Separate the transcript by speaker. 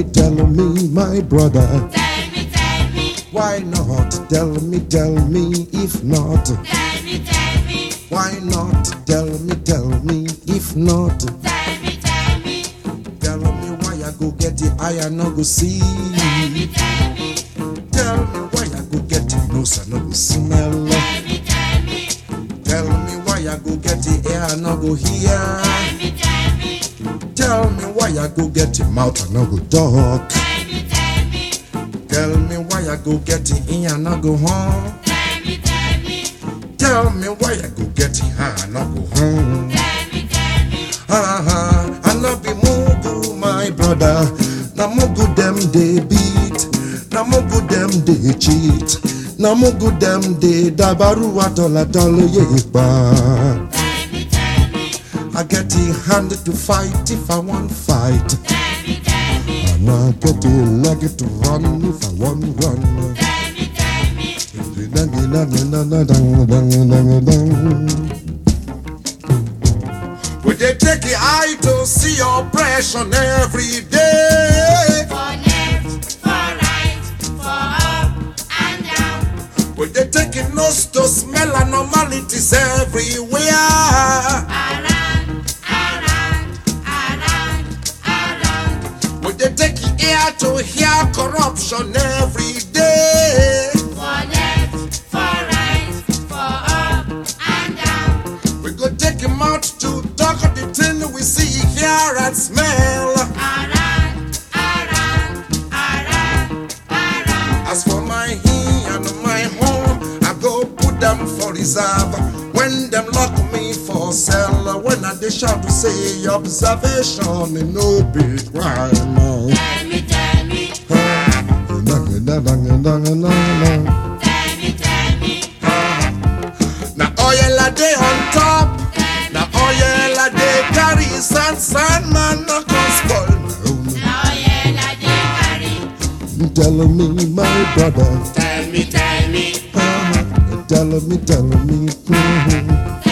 Speaker 1: tell me, my brother.
Speaker 2: Tell me,
Speaker 1: Why not? Tell me, if not.
Speaker 2: tell me,
Speaker 1: Why not? Tell me, if not.
Speaker 2: tell me,
Speaker 1: Tell me why I go get it, I no go see.
Speaker 2: tell me,
Speaker 1: Tell me why I go get it, nose I no go smell. Tell me why I go get it, ear I no go hear. Tell me why I go get it, mouth I no go talk. Tell me why I go get it, ear I no go home. Tell me why I go get it, I no go home. I no be mugu, my brother. Na mugu them they beat. Na mugu them they cheat. Na mugu them they dabaru atola yepa. I get the hand to fight if I want fight. And I get the leg to run if I want run. Would they take the eye to see oppression every day?
Speaker 2: For left, for right, for up and down.
Speaker 1: Would they take a nose to smell anomalies everywhere?
Speaker 2: Around, around, around, around.
Speaker 1: Would they take the ear to hear corruption every day?
Speaker 2: For left, for right, for up and down.
Speaker 1: We go take him out to talk of the thing we see, hear and smell.
Speaker 2: Around, around, around, around.
Speaker 1: As for my he and my home, I go put them for reserve. When them lock me for cell, when I they shout to say observation in no big crime.
Speaker 2: Tell me, tell me, tell me.
Speaker 1: Now oil a day on top. Now oil a day carry sand man no come spoil my
Speaker 2: Now yeah, la de carry.
Speaker 1: home. Tell me, my brother.
Speaker 2: Tell me,
Speaker 1: Tell me.